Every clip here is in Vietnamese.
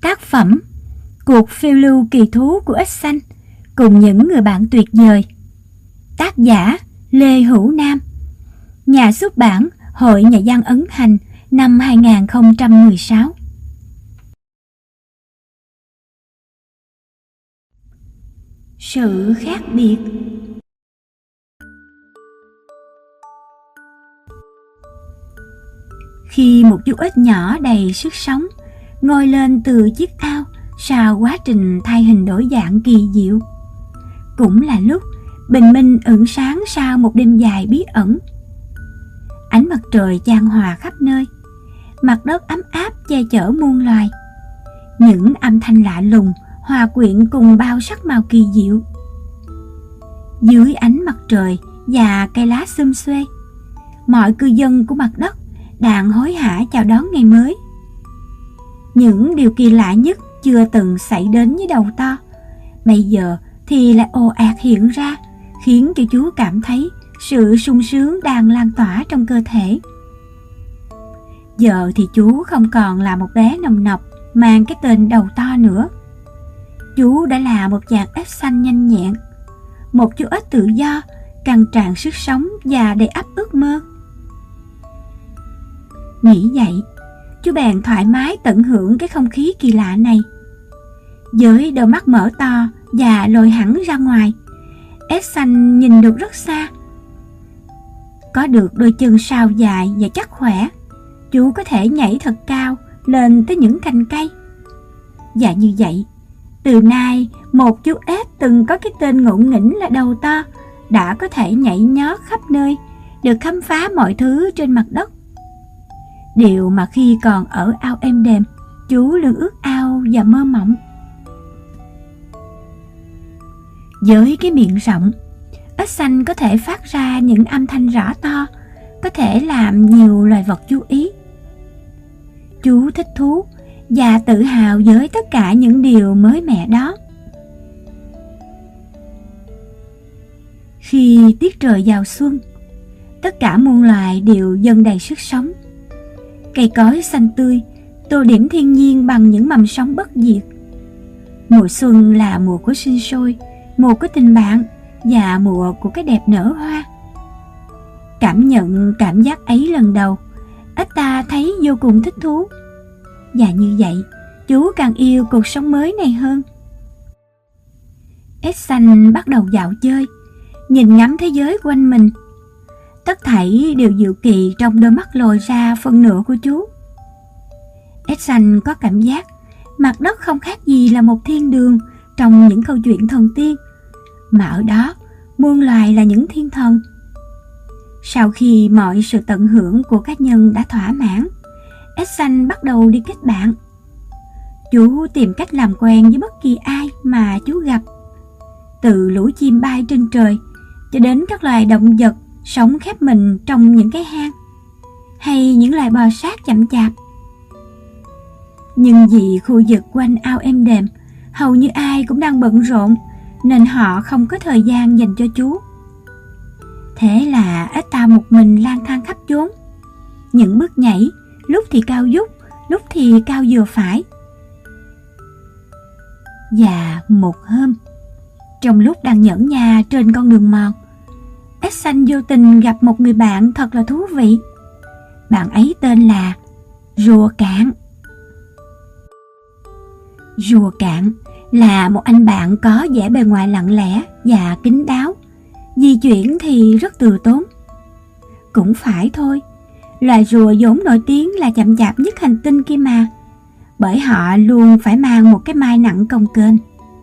Tác phẩm Cuộc phiêu lưu kỳ thú của ếch xanh cùng những người bạn tuyệt vời. Tác giả Lê Hữu Nam. Nhà xuất bản Hội Nhà văn Ấn Hành, năm 2016. Sự khác biệt. Khi một chú ếch nhỏ đầy sức sống ngoi lên từ chiếc ao sau quá trình thay hình đổi dạng kỳ diệu, cũng là lúc bình minh ửng sáng sau một đêm dài bí ẩn. Ánh mặt trời chan hòa khắp nơi, mặt đất ấm áp che chở muôn loài. Những âm thanh lạ lùng hòa quyện cùng bao sắc màu kỳ diệu. Dưới ánh mặt trời và cây lá xum xuê, mọi cư dân của mặt đất đang hối hả chào đón ngày mới. Những điều kỳ lạ nhất chưa từng xảy đến với đầu to, bây giờ thì lại ồ ạt hiện ra, khiến cho chú cảm thấy sự sung sướng đang lan tỏa trong cơ thể. Giờ thì chú không còn là một bé nồng nọc mang cái tên đầu to nữa. Chú đã là một chàng ếch xanh nhanh nhẹn, một chú ếch tự do, căng tràn sức sống và đầy ắp ước mơ. Nghĩ vậy, chú bèn thoải mái tận hưởng cái không khí kỳ lạ này. Với đôi mắt mở to và lồi hẳn ra ngoài, ếch xanh nhìn được rất xa. Có được đôi chân sau dài và chắc khỏe, chú có thể nhảy thật cao lên tới những cành cây. Và như vậy, từ nay một chú ếch từng có cái tên ngộ nghĩnh là đầu to đã có thể nhảy nhót khắp nơi, được khám phá mọi thứ trên mặt đất. Điều mà khi còn ở ao êm đềm, chú luôn ước ao và mơ mộng. Với cái miệng rộng, ếch xanh có thể phát ra những âm thanh rõ to, có thể làm nhiều loài vật chú ý. Chú thích thú và tự hào với tất cả những điều mới mẻ đó. Khi tiết trời vào xuân, tất cả muôn loài đều dâng đầy sức sống. Cây cối xanh tươi tô điểm thiên nhiên bằng những mầm sống bất diệt. Mùa xuân là mùa của sinh sôi, mùa của tình bạn và mùa của cái đẹp nở hoa. Cảm nhận cảm giác ấy lần đầu, ếch ta thấy vô cùng thích thú. Và như vậy, chú càng yêu cuộc sống mới này hơn. Ếch xanh bắt đầu dạo chơi, nhìn ngắm thế giới quanh mình. Tất thảy đều diệu kỳ trong đôi mắt lồi ra phân nửa của chú. Ếch xanh có cảm giác mặt đất không khác gì là một thiên đường trong những câu chuyện thần tiên, mà ở đó muôn loài là những thiên thần. Sau khi mọi sự tận hưởng của cá nhân đã thỏa mãn, ếch xanh bắt đầu đi kết bạn. Chú tìm cách làm quen với bất kỳ ai mà chú gặp, từ lũ chim bay trên trời cho đến các loài động vật sống khép mình trong những cái hang, hay những loài bò sát chậm chạp. Nhưng vì khu vực quanh ao êm đềm hầu như ai cũng đang bận rộn, nên họ không có thời gian dành cho chú. Thế là ếch ta một mình lang thang khắp chốn. Những bước nhảy lúc thì cao vút, lúc thì cao vừa phải. Và một hôm, trong lúc đang nhẫn nha trên con đường mòn, ếch xanh vô tình gặp một người bạn thật là thú vị. Bạn ấy tên là Rùa Cạn. Rùa Cạn là một anh bạn có vẻ bề ngoài lặng lẽ và kín đáo, di chuyển thì rất từ tốn. Cũng phải thôi, loài rùa vốn nổi tiếng là chậm chạp nhất hành tinh kia mà, bởi họ luôn phải mang một cái mai nặng cồng kềnh.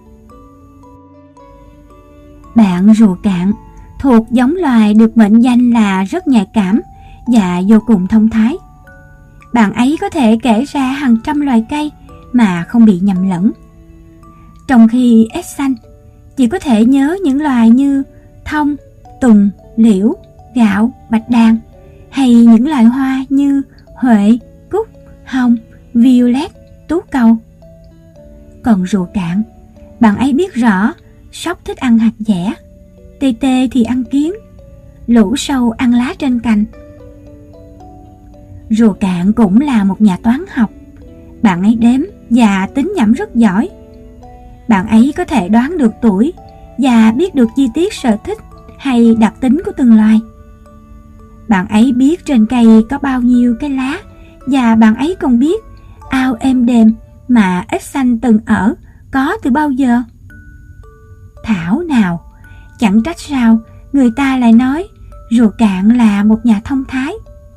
Bạn Rùa Cạn thuộc giống loài được mệnh danh là rất nhạy cảm và vô cùng thông thái. Bạn ấy có thể kể ra hàng trăm loài cây mà không bị nhầm lẫn. Trong khi ếch xanh chỉ có thể nhớ những loài như thông, tùng, liễu, gạo, bạch đàn, hay những loài hoa như huệ, cúc, hồng, violet, tú cầu. Còn Rùa Cạn, bạn ấy biết rõ sóc thích ăn hạt dẻ, tê tê thì ăn kiến, lũ sâu ăn lá trên cành. Rùa Cạn cũng là một nhà toán học. Bạn ấy đếm và tính nhẩm rất giỏi. Bạn ấy có thể đoán được tuổi và biết được chi tiết sở thích hay đặc tính của từng loài. Bạn ấy biết trên cây có bao nhiêu cái lá, và bạn ấy còn biết ao êm đềm mà Ếch-xanh từng ở có từ bao giờ. Thảo nào, chẳng trách sao người ta lại nói rùa cạn là một nhà thông thái.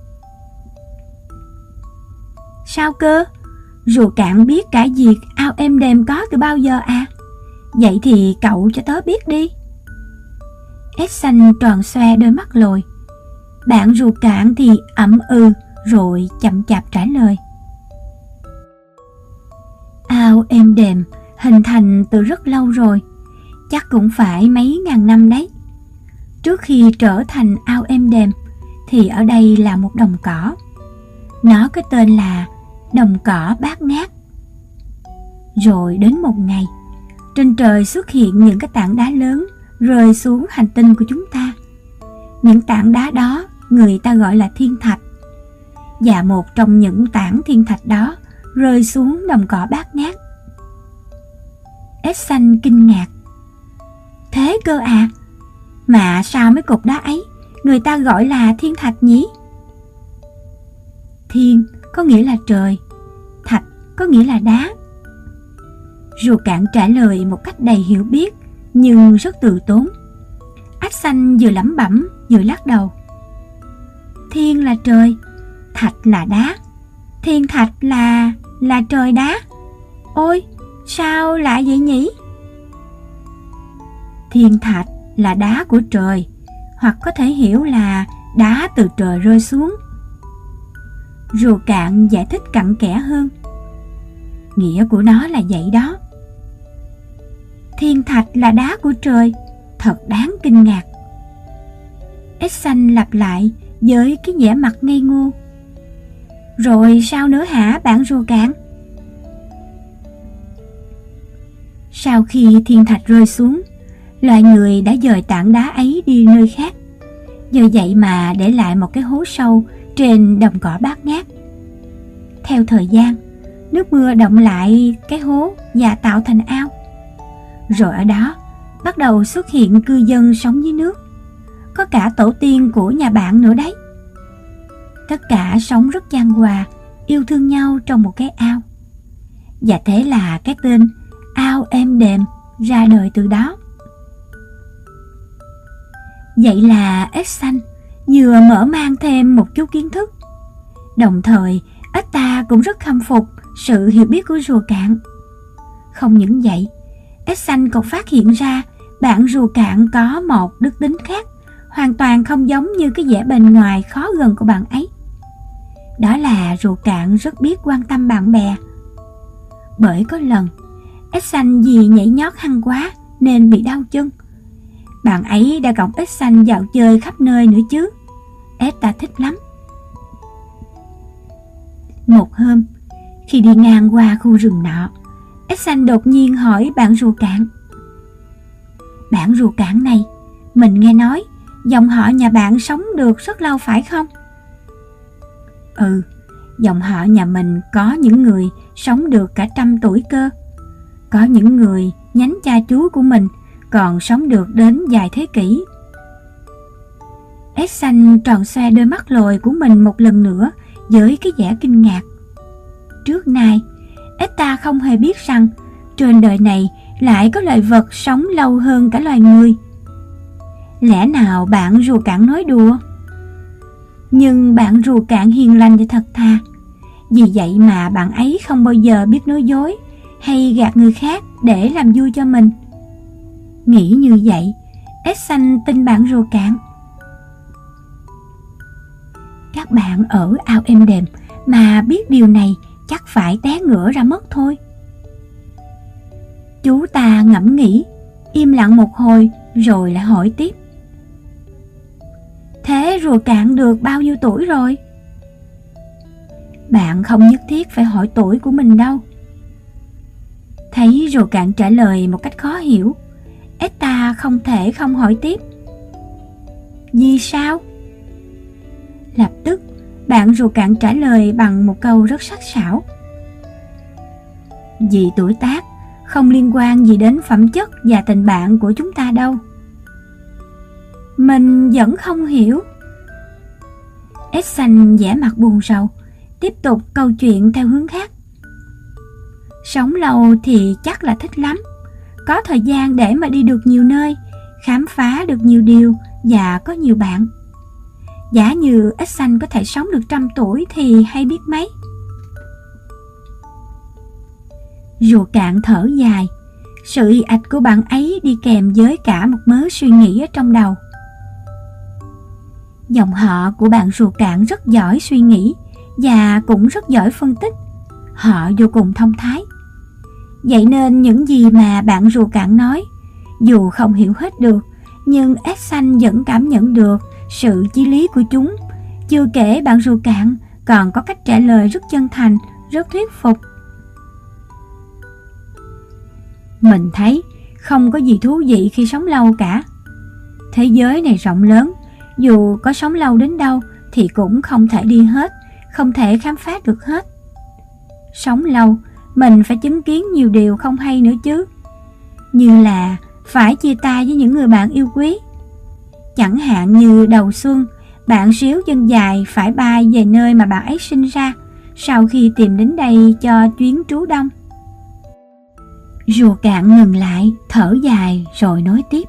Sao cơ? Rùa cạn biết cả việc ao êm đềm có từ bao giờ à? Vậy thì cậu cho tớ biết đi. Ếch-xanh tròn xoe đôi mắt lồi. Bạn rùa cạn thì ậm ừ rồi chậm chạp trả lời. Ao êm đềm hình thành từ rất lâu rồi, chắc cũng phải mấy ngàn năm đấy. Trước khi trở thành ao êm đềm thì ở đây là một đồng cỏ. Nó có tên là đồng cỏ bát ngát. Rồi đến một ngày, trên trời xuất hiện những cái tảng đá lớn rơi xuống hành tinh của chúng ta. Những tảng đá đó người ta gọi là thiên thạch. Và một trong những tảng thiên thạch đó rơi xuống đồng cỏ bát ngát. Ếch-xanh kinh ngạc. Thế cơ à? Mà sao mấy cục đá ấy người ta gọi là thiên thạch nhỉ? Thiên có nghĩa là trời, thạch có nghĩa là đá. Rùa cạn trả lời một cách đầy hiểu biết nhưng rất từ tốn. Ếch-xanh vừa lẩm bẩm vừa lắc đầu. Thiên là trời, thạch là đá, thiên thạch là trời đá. Ôi, sao lại vậy nhỉ? Thiên thạch là đá của trời, hoặc có thể hiểu là đá từ trời rơi xuống. Rùa cạn giải thích cặn kẽ hơn. Nghĩa của nó là vậy đó. Thiên thạch là đá của trời, thật đáng kinh ngạc. Ếch-xanh lặp lại với cái vẻ mặt ngây ngô. Rồi sao nữa hả bạn rùa cạn? Sau khi thiên thạch rơi xuống, loài người đã dời tảng đá ấy đi nơi khác. Nhờ vậy mà để lại một cái hố sâu trên đồng cỏ bát ngát. Theo thời gian, nước mưa đọng lại cái hố và tạo thành ao. Rồi ở đó bắt đầu xuất hiện cư dân sống dưới nước. Có cả tổ tiên của nhà bạn nữa đấy. Tất cả sống rất chan hòa, yêu thương nhau trong một cái ao. Và thế là cái tên ao êm đềm ra đời từ đó. Vậy là Ếch-xanh vừa mở mang thêm một chút kiến thức. Đồng thời, ếch ta cũng rất khâm phục sự hiểu biết của rùa cạn. Không những vậy, Ếch-xanh còn phát hiện ra bạn rùa cạn có một đức tính khác, hoàn toàn không giống như cái vẻ bề ngoài khó gần của bạn ấy. Đó là rùa cạn rất biết quan tâm bạn bè. Bởi có lần, Ếch-xanh vì nhảy nhót hăng quá nên bị đau chân. Bạn ấy đã cõng Ếch-xanh dạo chơi khắp nơi nữa chứ. Ếch ta thích lắm. Một hôm, khi đi ngang qua khu rừng nọ, Ếch-xanh đột nhiên hỏi bạn rùa cạn. Bạn rùa cạn này, mình nghe nói dòng họ nhà bạn sống được rất lâu phải không? Ừ, dòng họ nhà mình có những người sống được cả 100 tuổi cơ. Có những người nhánh cha chú của mình còn sống được đến vài thế kỷ. Ếch-xanh tròn xoe đôi mắt lồi của mình một lần nữa với cái vẻ kinh ngạc. Trước nay, ếch ta không hề biết rằng trên đời này lại có loài vật sống lâu hơn cả loài người. Lẽ nào bạn rùa cạn nói đùa? Nhưng bạn rùa cạn hiền lành và thật thà. Vì vậy mà bạn ấy không bao giờ biết nói dối hay gạt người khác để làm vui cho mình. Nghĩ như vậy, Ếch-xanh tin bạn rùa cạn. Các bạn ở ao êm đềm mà biết điều này chắc phải té ngửa ra mất thôi. Chú ta ngẫm nghĩ, im lặng một hồi rồi lại hỏi tiếp. Thế rùa cạn được bao nhiêu tuổi rồi? Bạn không nhất thiết phải hỏi tuổi của mình đâu. Thấy rùa cạn trả lời một cách khó hiểu, ếch ta không thể không hỏi tiếp. Vì sao? Lập tức, bạn rùa cạn trả lời bằng một câu rất sắc sảo. Vì tuổi tác không liên quan gì đến phẩm chất và tình bạn của chúng ta đâu. Mình vẫn không hiểu. Edson vẻ mặt buồn rầu, tiếp tục câu chuyện theo hướng khác. Sống lâu thì chắc là thích lắm, có thời gian để mà đi được nhiều nơi, khám phá được nhiều điều và có nhiều bạn. Giả như Edson có thể sống được 100 tuổi thì hay biết mấy. Rùa Cạn thở dài, sự ì ạch của bạn ấy đi kèm với cả một mớ suy nghĩ ở trong đầu. Dòng họ của bạn Rùa Cạn rất giỏi suy nghĩ và cũng rất giỏi phân tích. Họ vô cùng thông thái. Vậy nên những gì mà bạn Rùa Cạn nói, dù không hiểu hết được, nhưng Edson vẫn cảm nhận được sự chí lý của chúng. Chưa kể bạn Rùa Cạn còn có cách trả lời rất chân thành, rất thuyết phục. Mình thấy không có gì thú vị khi sống lâu cả. Thế giới này rộng lớn, dù có sống lâu đến đâu thì cũng không thể đi hết, không thể khám phá được hết. Sống lâu, mình phải chứng kiến nhiều điều không hay nữa chứ. Như là phải chia tay với những người bạn yêu quý. Chẳng hạn như đầu xuân, bạn Ríu Chân Dài phải bay về nơi mà bạn ấy sinh ra, sau khi tìm đến đây cho chuyến trú đông. Rùa Cạn ngừng lại, thở dài rồi nói tiếp.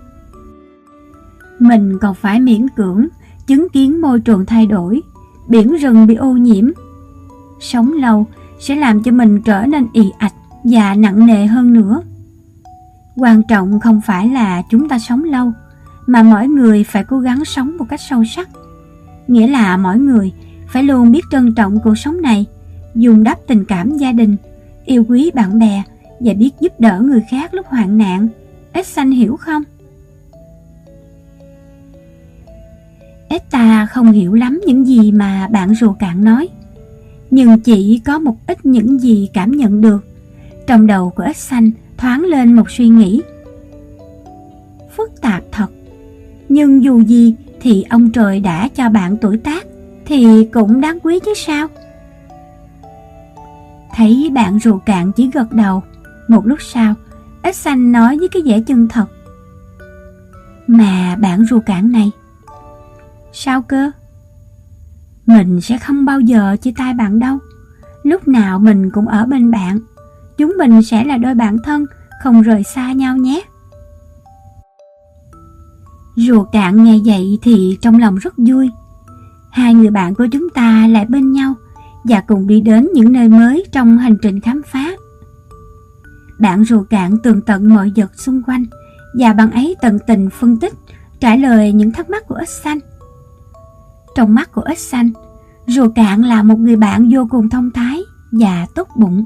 Mình còn phải miễn cưỡng chứng kiến môi trường thay đổi, biển rừng bị ô nhiễm. Sống lâu sẽ làm cho mình trở nên ì ạch và nặng nề hơn nữa. Quan trọng không phải là chúng ta sống lâu, mà mỗi người phải cố gắng sống một cách sâu sắc. Nghĩa là mỗi người phải luôn biết trân trọng cuộc sống này, dùng đắp tình cảm gia đình, yêu quý bạn bè và biết giúp đỡ người khác lúc hoạn nạn. Edson hiểu không? Edta không hiểu lắm những gì mà bạn Rùa Cạn nói, nhưng chỉ có một ít những gì cảm nhận được. Trong đầu của Edson thoáng lên một suy nghĩ. Phức tạp thật, nhưng dù gì thì ông trời đã cho bạn tuổi tác thì cũng đáng quý chứ sao? Thấy bạn Rùa Cạn chỉ gật đầu. Một lúc sau, Edson nói với cái vẻ chân thật. Mà bạn Rùa Cạn này. Sao cơ? Mình sẽ không bao giờ chia tay bạn đâu. Lúc nào mình cũng ở bên bạn. Chúng mình sẽ là đôi bạn thân, không rời xa nhau nhé. Rùa Cạn nghe vậy thì trong lòng rất vui. Hai người bạn của chúng ta lại bên nhau và cùng đi đến những nơi mới trong hành trình khám phá. Bạn Rùa Cạn tường tận mọi vật xung quanh và bạn ấy tận tình phân tích, trả lời những thắc mắc của Edson. Trong mắt của Edson, Rùa Cạn là một người bạn vô cùng thông thái và tốt bụng.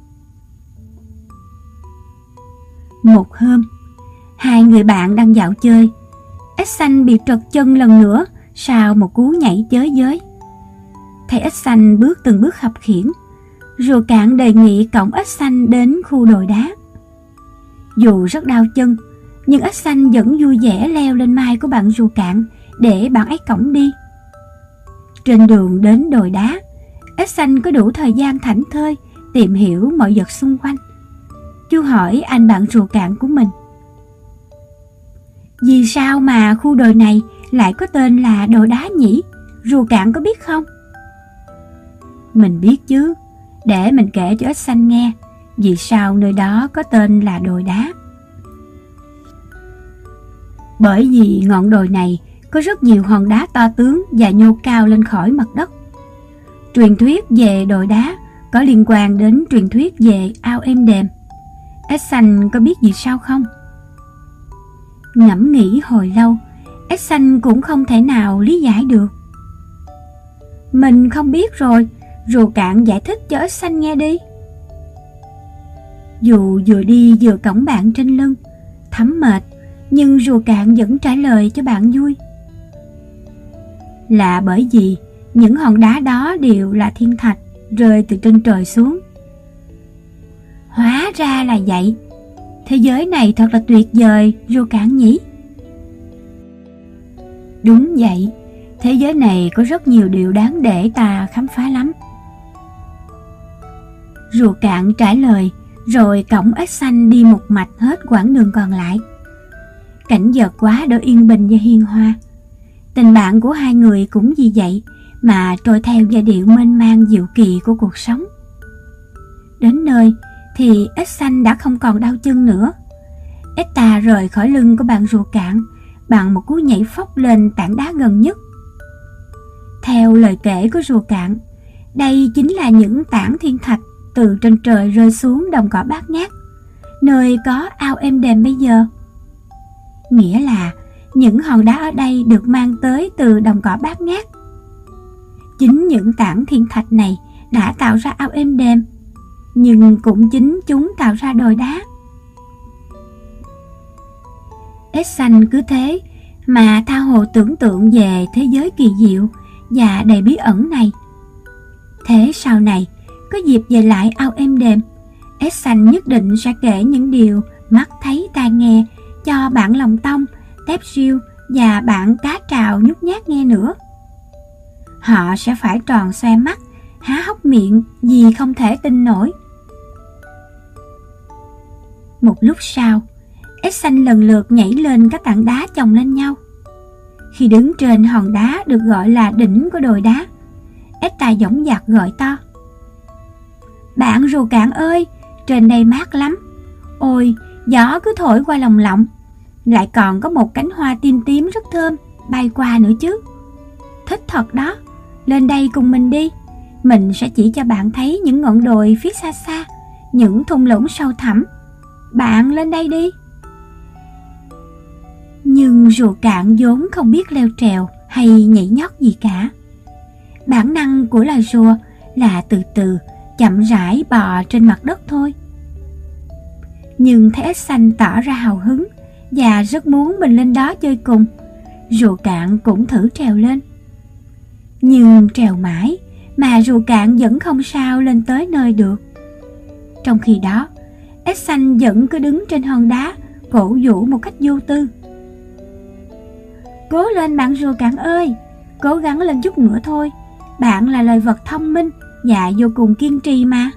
Một hôm, hai người bạn đang dạo chơi. Edson bị trật chân lần nữa sau một cú nhảy chới giới. Thấy Edson bước từng bước khập khiễng, Rùa Cạn đề nghị cõng Edson đến khu đồi đá. Dù rất đau chân, nhưng Edson vẫn vui vẻ leo lên vai của bạn Rùa Cạn để bạn ấy cõng đi. Trên đường đến đồi đá, Edson có đủ thời gian thảnh thơi tìm hiểu mọi vật xung quanh. Chú hỏi anh bạn Rùa Cạn của mình. Vì sao mà khu đồi này lại có tên là đồi đá nhỉ? Rùa Cạn có biết không? Mình biết chứ, để mình kể cho Edson nghe vì sao nơi đó có tên là đồi đá. Bởi vì ngọn đồi này có rất nhiều hòn đá to tướng và nhô cao lên khỏi mặt đất. Truyền thuyết về đồi đá có liên quan đến truyền thuyết về ao êm đềm. Edson có biết gì sao không? Ngẫm nghĩ hồi lâu, Edson cũng không thể nào lý giải được. Mình không biết rồi, Rùa Cạn giải thích cho Edson nghe đi. Dù vừa đi vừa cõng bạn trên lưng, thấm mệt, nhưng Rùa Cạn vẫn trả lời cho bạn vui. Là bởi vì những hòn đá đó đều là thiên thạch rơi từ trên trời xuống. Hóa ra là vậy. Thế giới này thật là tuyệt vời, Rùa Cạn nhỉ? Đúng vậy, thế giới này có rất nhiều điều đáng để ta khám phá lắm. Rùa Cạn trả lời, rồi cõng ếch xanh đi một mạch hết quãng đường còn lại. Cảnh vật quá đỗi yên bình và hiền hòa. Tình bạn của hai người cũng vì vậy mà trôi theo giai điệu mênh mang diệu kỳ của cuộc sống. Đến nơi thì ếch xanh đã không còn đau chân nữa. Ếch ta rời khỏi lưng của bạn Rùa Cạn bằng một cú nhảy phóc lên tảng đá gần nhất. Theo lời kể của Rùa Cạn, đây chính là những tảng thiên thạch từ trên trời rơi xuống đồng cỏ bát ngát, nơi có ao êm đềm bây giờ. Nghĩa là những hòn đá ở đây được mang tới từ đồng cỏ bát ngát. Chính những tảng thiên thạch này đã tạo ra ao êm đềm, nhưng cũng chính chúng tạo ra đồi đá. Ếch xanh cứ thế mà tha hồ tưởng tượng về thế giới kỳ diệu và đầy bí ẩn này. Thế sau này, có dịp về lại ao êm đềm, ếch xanh nhất định sẽ kể những điều mắt thấy tai nghe cho bạn Lòng Tông, Tép Riêu và bạn Cá Trào nhút nhát nghe nữa. Họ sẽ phải tròn xoe mắt, há hốc miệng vì không thể tin nổi. Một lúc sau, ếch xanh lần lượt nhảy lên các tảng đá chồng lên nhau. Khi đứng trên hòn đá được gọi là đỉnh của đồi đá, ếch ta dõng dạc gọi to: "Bạn Rùa Cạn ơi, trên đây mát lắm. Ôi, gió cứ thổi qua lồng lộng, lại còn có một cánh hoa tím tím rất thơm bay qua nữa chứ. Thích thật đó, lên đây cùng mình đi. Mình sẽ chỉ cho bạn thấy những ngọn đồi phía xa xa, những thung lũng sâu thẳm. Bạn lên đây đi." Nhưng Rùa Cạn vốn không biết leo trèo hay nhảy nhót gì cả. Bản năng của loài rùa là từ từ, chậm rãi bò trên mặt đất thôi. Nhưng thấy ếch xanh tỏ ra hào hứng và rất muốn mình lên đó chơi cùng, Rùa Cạn cũng thử trèo lên. Nhưng trèo mãi mà Rùa Cạn vẫn không sao lên tới nơi được. Trong khi đó, ếch xanh vẫn cứ đứng trên hòn đá, cổ vũ một cách vô tư: "Cố lên bạn Rùa Cạn ơi, cố gắng lên chút nữa thôi. Bạn là loài vật thông minh và vô cùng kiên trì mà."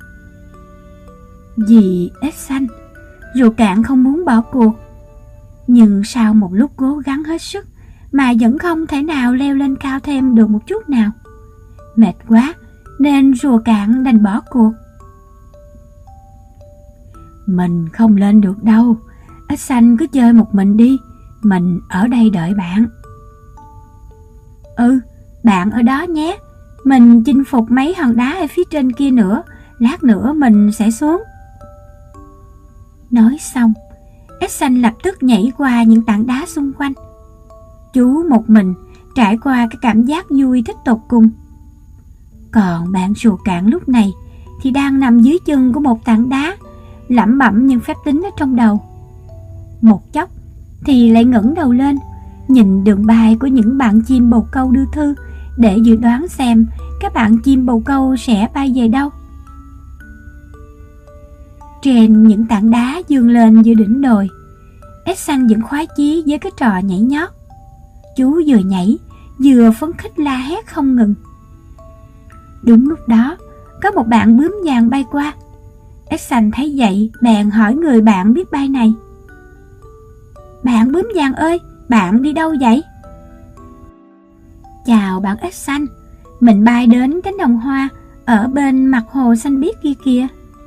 Vì ếch xanh, Rùa Cạn không muốn bỏ cuộc. Nhưng sau một lúc cố gắng hết sức mà vẫn không thể nào leo lên cao thêm được một chút nào. Mệt quá nên Rùa Cạn đành bỏ cuộc. "Mình không lên được đâu, ếch xanh cứ chơi một mình đi, mình ở đây đợi bạn." "Ừ, bạn ở đó nhé, mình chinh phục mấy hòn đá ở phía trên kia nữa, lát nữa mình sẽ xuống." Nói xong, ếch xanh lập tức nhảy qua những tảng đá xung quanh. Chú một mình trải qua cái cảm giác vui thích tột cùng. Còn bạn Rùa Cạn lúc này thì đang nằm dưới chân của một tảng đá, lẩm bẩm những phép tính ở trong đầu. Một chốc thì lại ngẩng đầu lên, nhìn đường bay của những bạn chim bồ câu đưa thư để dự đoán xem các bạn chim bồ câu sẽ bay về đâu. Trên những tảng đá vươn lên giữa đỉnh đồi, ếch xanh vẫn khoái chí với cái trò nhảy nhót. Chú vừa nhảy vừa phấn khích la hét không ngừng. Đúng lúc đó, có một bạn bướm vàng bay qua. Ếch xanh thấy vậy bèn hỏi người bạn biết bay này: "Bạn bướm vàng ơi, bạn đi đâu vậy?" "Chào bạn ếch xanh, mình bay đến cánh đồng hoa ở bên mặt hồ xanh biếc kia kìa."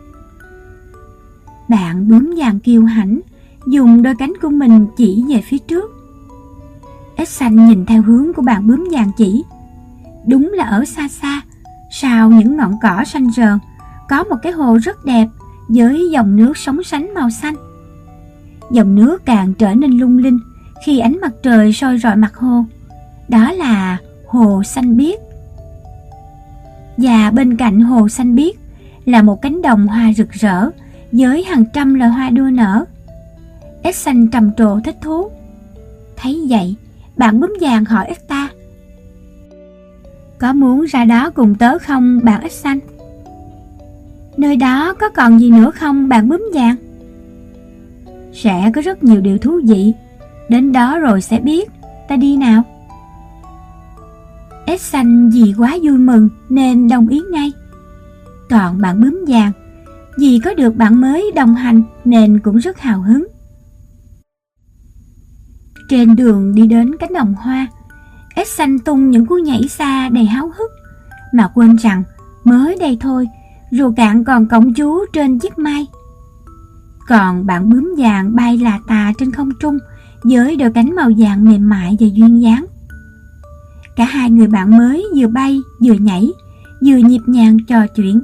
Bạn bướm vàng kiêu hãnh dùng đôi cánh của mình chỉ về phía trước. Ếch xanh nhìn theo hướng của bạn bướm vàng chỉ. Đúng là ở xa xa, sau những ngọn cỏ xanh rờn, có một cái hồ rất đẹp với dòng nước sóng sánh màu xanh. Dòng nước càng trở nên lung linh khi ánh mặt trời soi rọi mặt hồ. Đó là hồ xanh biếc. Và bên cạnh hồ xanh biếc là một cánh đồng hoa rực rỡ với hàng trăm loài hoa đua nở. Ếch xanh trầm trồ thích thú. Thấy vậy, bạn bướm vàng hỏi ếch ta: "Có muốn ra đó cùng tớ không bạn ếch xanh?" "Nơi đó có còn gì nữa không bạn bướm vàng?" "Sẽ có rất nhiều điều thú vị, đến đó rồi sẽ biết, ta đi nào." Ếch xanh vì quá vui mừng nên đồng ý ngay. Còn bạn bướm vàng, vì có được bạn mới đồng hành nên cũng rất hào hứng. Trên đường đi đến cánh đồng hoa, ếch xanh tung những cú nhảy xa đầy háo hức, mà quên rằng mới đây thôi, rùa cạn còn cõng chú trên chiếc mai. Còn bạn bướm vàng bay là tà trên không trung với đôi cánh màu vàng mềm mại và duyên dáng. Cả hai người bạn mới vừa bay vừa nhảy, vừa nhịp nhàng trò chuyện.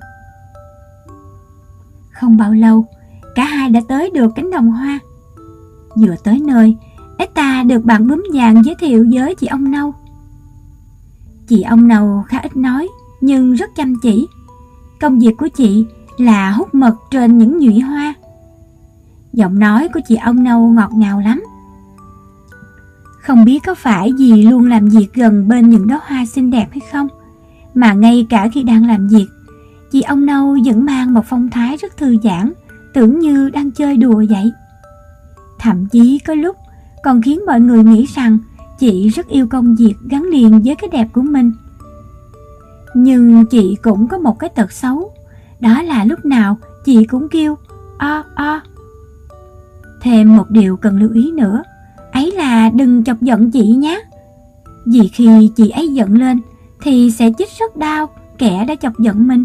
Không bao lâu, cả hai đã tới được cánh đồng hoa. Vừa tới nơi, ếch ta được bạn bướm vàng giới thiệu với chị ong nâu. Chị ong nâu khá ít nói nhưng rất chăm chỉ. Công việc của chị là hút mật trên những nhụy hoa. Giọng nói của chị ong nâu ngọt ngào lắm. Không biết có phải vì luôn làm việc gần bên những đóa hoa xinh đẹp hay không, mà ngay cả khi đang làm việc, chị ong nâu vẫn mang một phong thái rất thư giãn, tưởng như đang chơi đùa vậy. Thậm chí có lúc còn khiến mọi người nghĩ rằng chị rất yêu công việc gắn liền với cái đẹp của mình. Nhưng chị cũng có một cái tật xấu, đó là lúc nào chị cũng kêu o o. Thêm một điều cần lưu ý nữa, ấy là đừng chọc giận chị nhé. Vì khi chị ấy giận lên thì sẽ chích rất đau kẻ đã chọc giận mình.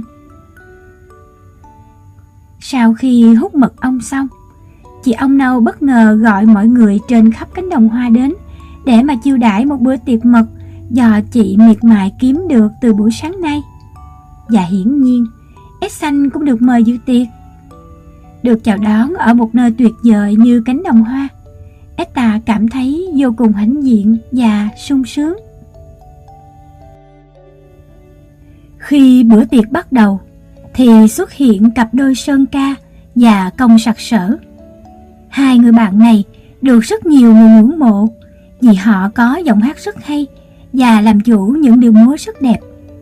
Sau khi hút mật ong xong, chị ong nâu bất ngờ gọi mọi người trên khắp cánh đồng hoa đến để mà chiêu đãi một bữa tiệc mật do chị miệt mài kiếm được từ buổi sáng nay. Và hiển nhiên, ếch xanh cũng được mời dự tiệc. Được chào đón ở một nơi tuyệt vời như cánh đồng hoa, ếch ta cảm thấy vô cùng hãnh diện và sung sướng. Khi bữa tiệc bắt đầu thì xuất hiện cặp đôi Sơn Ca và Công Sặc Sỡ. Hai người bạn này được rất nhiều người ngưỡng mộ vì họ có giọng hát rất hay và làm chủ những điệu múa rất đẹp.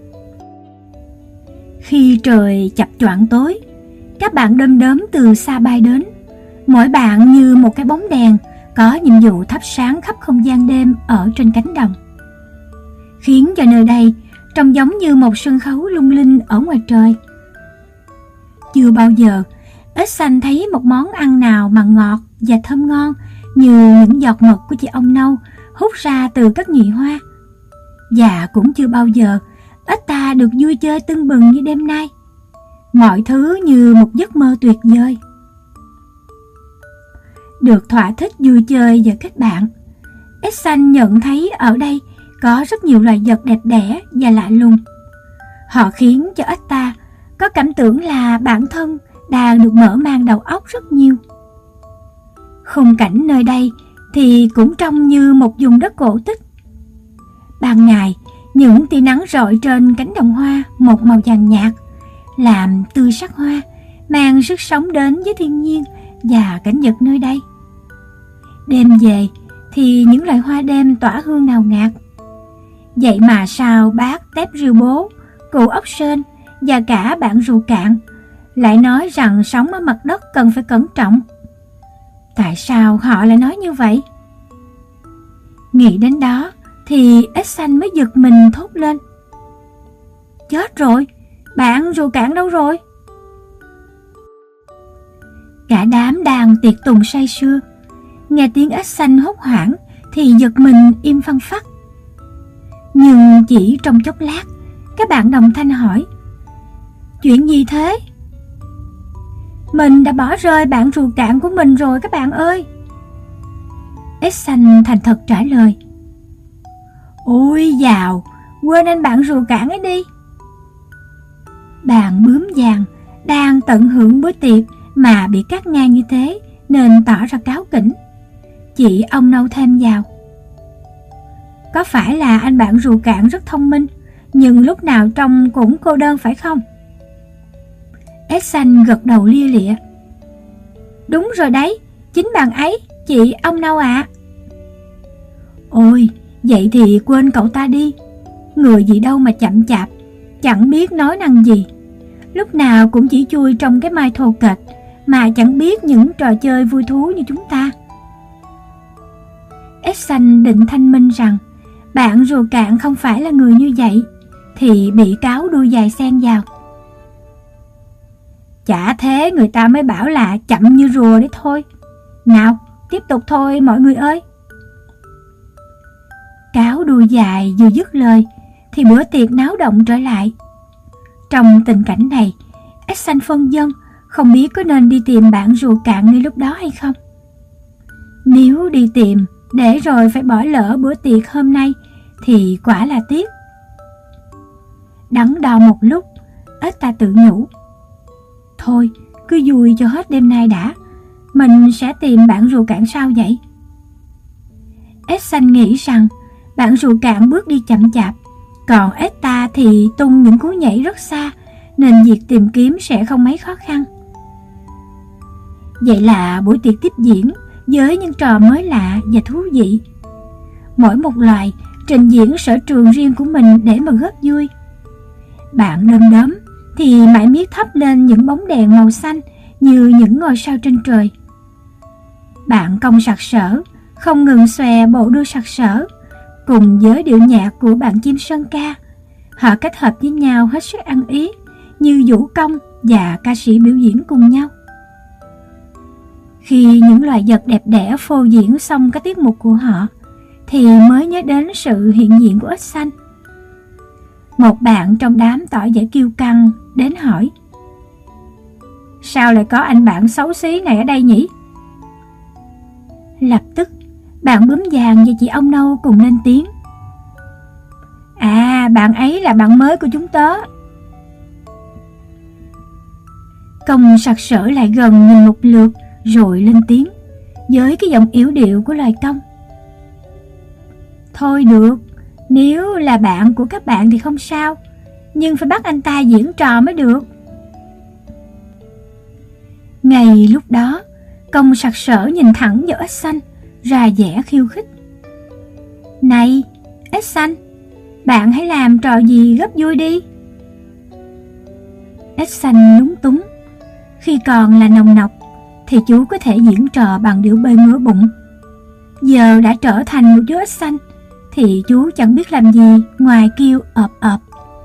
Khi trời chập choạng tối, các bạn đom đóm từ xa bay đến, mỗi bạn như một cái bóng đèn có nhiệm vụ thắp sáng khắp không gian đêm ở trên cánh đồng, khiến cho nơi đây trông giống như một sân khấu lung linh ở ngoài trời. Chưa bao giờ ếch xanh thấy một món ăn nào mà ngọt và thơm ngon như những giọt mật của chị ong nâu hút ra từ các nhụy hoa. Và cũng chưa bao giờ ếch ta được vui chơi tưng bừng như đêm nay. Mọi thứ như một giấc mơ tuyệt vời. Được thỏa thích vui chơi và kết bạn, ếch xanh nhận thấy ở đây có rất nhiều loài vật đẹp đẽ và lạ lùng. Họ khiến cho ếch ta có cảm tưởng là bản thân đang được mở mang đầu óc rất nhiều. Khung cảnh nơi đây thì cũng trông như một vùng đất cổ tích. Ban ngày, những tia nắng rọi trên cánh đồng hoa một màu vàng nhạt, làm tươi sắc hoa, mang sức sống đến với thiên nhiên và cảnh vật nơi đây. Đêm về thì những loài hoa đêm tỏa hương ngào ngạt. Vậy mà sao bác tép rìu bố, cụ ốc sên và cả bạn rùa cạn lại nói rằng sống ở mặt đất cần phải cẩn trọng? Tại sao họ lại nói như vậy? Nghĩ đến đó thì ếch xanh mới giật mình thốt lên. Chết rồi, bạn rùa cạn đâu rồi? Cả đám đang tiệc tùng say sưa, nghe tiếng ếch xanh hốt hoảng thì giật mình im phăng phắc. Nhưng chỉ trong chốc lát, các bạn đồng thanh hỏi: Chuyện gì thế? Mình đã bỏ rơi bạn rùa cạn của mình rồi các bạn ơi. Ếch xanh thành thật trả lời: Ôi dào, quên anh bạn rùa cạn ấy đi. Bạn bướm vàng đang tận hưởng bữa tiệc mà bị cắt ngang như thế nên tỏ ra cáu kỉnh. Chị ong nâu thêm vào: Có phải là anh bạn rùa cạn rất thông minh, nhưng lúc nào trông cũng cô đơn phải không? Ếch xanh gật đầu lia lịa: Đúng rồi đấy, chính bạn ấy, chị ong nâu ạ. Ôi, vậy thì quên cậu ta đi. Người gì đâu mà chậm chạp, chẳng biết nói năng gì. Lúc nào cũng chỉ chui trong cái mai thô kệch, mà chẳng biết những trò chơi vui thú như chúng ta. Ếch xanh định thanh minh rằng bạn rùa cạn không phải là người như vậy, thì bị cáo đuôi dài xen vào: Chả thế người ta mới bảo là chậm như rùa đấy thôi. Nào, tiếp tục thôi mọi người ơi. Cáo đuôi dài vừa dứt lời thì bữa tiệc náo động trở lại. Trong tình cảnh này, Ếch Xanh phân vân, không biết có nên đi tìm bạn rùa cạn ngay lúc đó hay không. Nếu đi tìm để rồi phải bỏ lỡ bữa tiệc hôm nay thì quả là tiếc. Đắn đo một lúc, ếch ta tự nhủ: thôi cứ vui cho hết đêm nay đã, mình sẽ tìm bạn rùa cạn sau vậy. Ếch Xanh nghĩ rằng bạn rùa cạn bước đi chậm chạp, còn ếch ta thì tung những cú nhảy rất xa, nên việc tìm kiếm sẽ không mấy khó khăn. Vậy là buổi tiệc tiếp diễn với những trò mới lạ và thú vị. Mỗi một loài trình diễn sở trường riêng của mình để mà góp vui. Bạn đom đóm thì mải miết thắp lên những bóng đèn màu xanh như những ngôi sao trên trời. Bạn Công sặc sỡ không ngừng xòe bộ đuôi sặc sỡ, cùng với điệu nhạc của bạn chim sơn ca. Họ kết hợp với nhau hết sức ăn ý, như vũ công và ca sĩ biểu diễn cùng nhau. Khi những loài vật đẹp đẽ phô diễn xong các tiết mục của họ thì mới nhớ đến sự hiện diện của ếch xanh. Một bạn trong đám tỏ vẻ kiêu căng đến hỏi: sao lại có anh bạn xấu xí này ở đây nhỉ? Lập tức bạn bướm vàng và chị ong nâu cùng lên tiếng: à, bạn ấy là bạn mới của chúng tớ. Công sặc sỡ lại gần nhìn một lượt rồi lên tiếng với cái giọng yếu điệu của loài công: thôi được, nếu là bạn của các bạn thì không sao, nhưng phải bắt anh ta diễn trò mới được. Ngay lúc đó, Công sặc sỡ nhìn thẳng vào ếch xanh, ra vẻ khiêu khích: này, ếch xanh, bạn hãy làm trò gì góp vui đi. Ếch xanh lúng túng. Khi còn là nòng nọc thì chú có thể diễn trò bằng điệu bơi ngửa bụng. Giờ đã trở thành một chú ếch xanh thì chú chẳng biết làm gì ngoài kêu ợp ợp.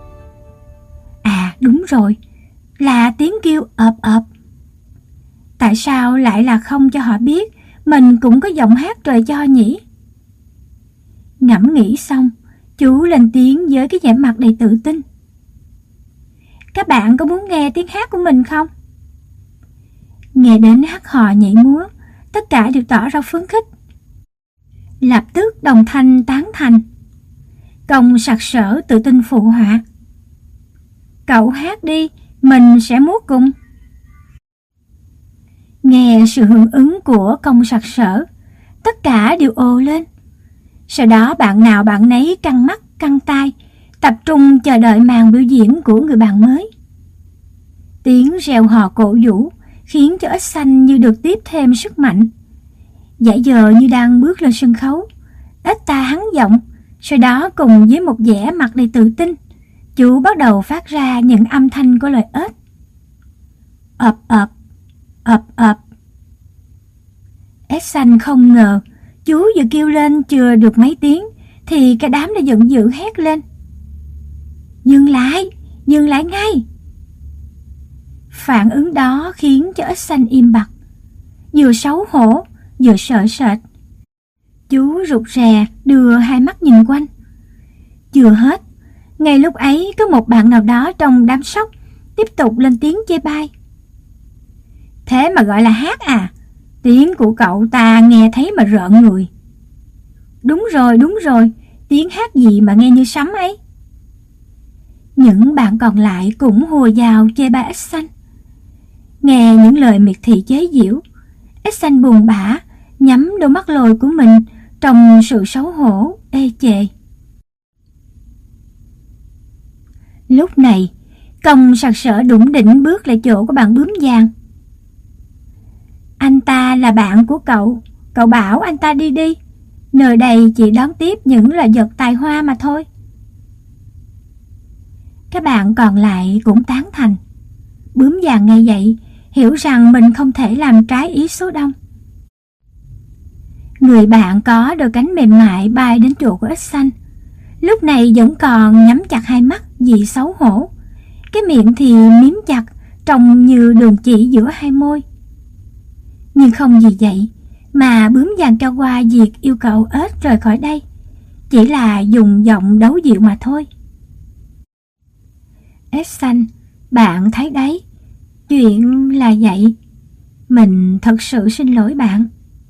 À đúng rồi, là tiếng kêu ợp ợp. Tại sao lại là không cho họ biết mình cũng có giọng hát trời cho nhỉ? Ngẫm nghĩ xong, chú lên tiếng với cái vẻ mặt đầy tự tin: các bạn có muốn nghe tiếng hát của mình không? Nghe đến hát hò nhảy múa, tất cả đều tỏ ra phấn khích. Lập tức đồng thanh tán thành. Công sặc sỡ tự tin phụ họa: cậu hát đi, mình sẽ múa cùng. Nghe sự hưởng ứng của Công sặc sỡ, tất cả đều ồ lên. Sau đó bạn nào bạn nấy căng mắt căng tai, tập trung chờ đợi màn biểu diễn của người bạn mới. Tiếng reo hò cổ vũ khiến cho ếch xanh như được tiếp thêm sức mạnh. Giả giờ như đang bước lên sân khấu, ếch ta hắn giọng, sau đó cùng với một vẻ mặt đầy tự tin, chú bắt đầu phát ra những âm thanh của loài ếch: ợp ợp, ợp ợp. Ếch xanh không ngờ chú vừa kêu lên chưa được mấy tiếng thì cả đám đã giận dữ hét lên: dừng lại ngay. Phản ứng đó khiến cho ếch xanh im bặt, vừa xấu hổ vừa sợ sệt. Chú rụt rè đưa hai mắt nhìn quanh. Chưa hết, ngay lúc ấy có một bạn nào đó trong đám sóc tiếp tục lên tiếng chê bai: thế mà gọi là hát à? Tiếng của cậu ta nghe thấy mà rợn người. Đúng rồi, tiếng hát gì mà nghe như sấm ấy. Những bạn còn lại cũng hùa vào chê bai ếch xanh. Nghe những lời miệt thị chế giễu, ếch xanh buồn bã nhắm đôi mắt lồi của mình trong sự xấu hổ ê chề. Lúc này, Công sặc sỡ đủng đỉnh bước lại chỗ của bạn bướm vàng. Anh ta là bạn của cậu bảo anh ta đi đi. Nơi đây chỉ đón tiếp những loài vật tài hoa mà thôi. Các bạn còn lại cũng tán thành. Bướm vàng nghe vậy, hiểu rằng mình không thể làm trái ý số đông. Người bạn có đôi cánh mềm mại bay đến chỗ của ếch xanh. Lúc này vẫn còn nhắm chặt hai mắt vì xấu hổ. Cái miệng thì miếm chặt trông như đường chỉ giữa hai môi. Nhưng không gì vậy mà bướm vàng cho qua việc yêu cầu ếch rời khỏi đây, chỉ là dùng giọng đấu dịu mà thôi. Ếch xanh, bạn thấy đấy, chuyện là vậy. Mình thật sự xin lỗi bạn.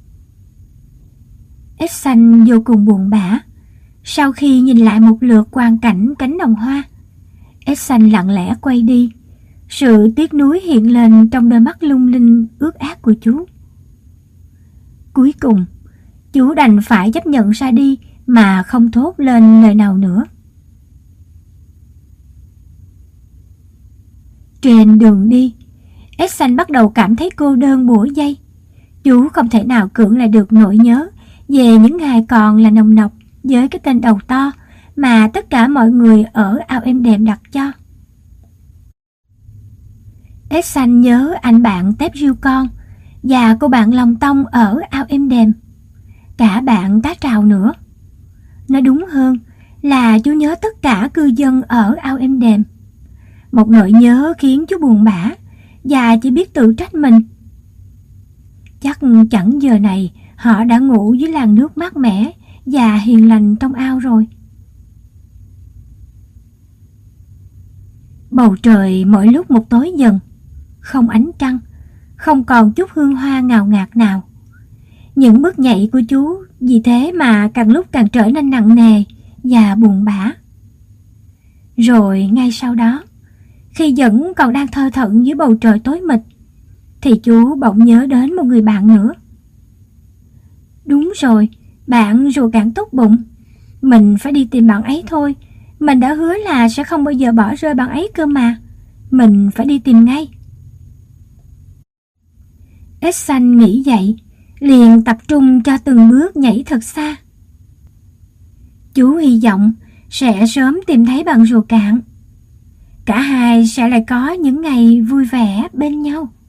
Ếch xanh vô cùng buồn bã. Sau khi nhìn lại một lượt quang cảnh cánh đồng hoa, ếch xanh lặng lẽ quay đi. Sự tiếc nuối hiện lên trong đôi mắt lung linh ướt át của chú. Cuối cùng, chú đành phải chấp nhận ra đi mà không thốt lên lời nào nữa. Trên đường đi, ếch xanh bắt đầu cảm thấy cô đơn bủa vây. Chú không thể nào cưỡng lại được nỗi nhớ về những ngày còn là nồng nọc với cái tên đầu to mà tất cả mọi người ở ao êm đềm đặt cho. Ếch xanh nhớ anh bạn tép riêu con và cô bạn lòng tông ở ao êm đềm, cả bạn cá trào nữa. Nói đúng hơn là chú nhớ tất cả cư dân ở ao êm đềm. Một nỗi nhớ khiến chú buồn bã và chỉ biết tự trách mình. Chắc chẳng giờ này họ đã ngủ dưới làn nước mát mẻ và hiền lành trong ao rồi. Bầu trời mỗi lúc một tối dần, không ánh trăng, không còn chút hương hoa ngào ngạt nào. Những bước nhảy của chú vì thế mà càng lúc càng trở nên nặng nề và buồn bã. Rồi ngay sau đó, khi vẫn còn đang thơ thẩn dưới bầu trời tối mịt, thì chú bỗng nhớ đến một người bạn nữa. Đúng rồi, bạn ruột gan tốt bụng. Mình phải đi tìm bạn ấy thôi. Mình đã hứa là sẽ không bao giờ bỏ rơi bạn ấy cơ mà. Mình phải đi tìm ngay. Ếch xanh nghĩ vậy, liền tập trung cho từng bước nhảy thật xa. Chú hy vọng sẽ sớm tìm thấy bạn ruột cạn. Cả hai sẽ lại có những ngày vui vẻ bên nhau.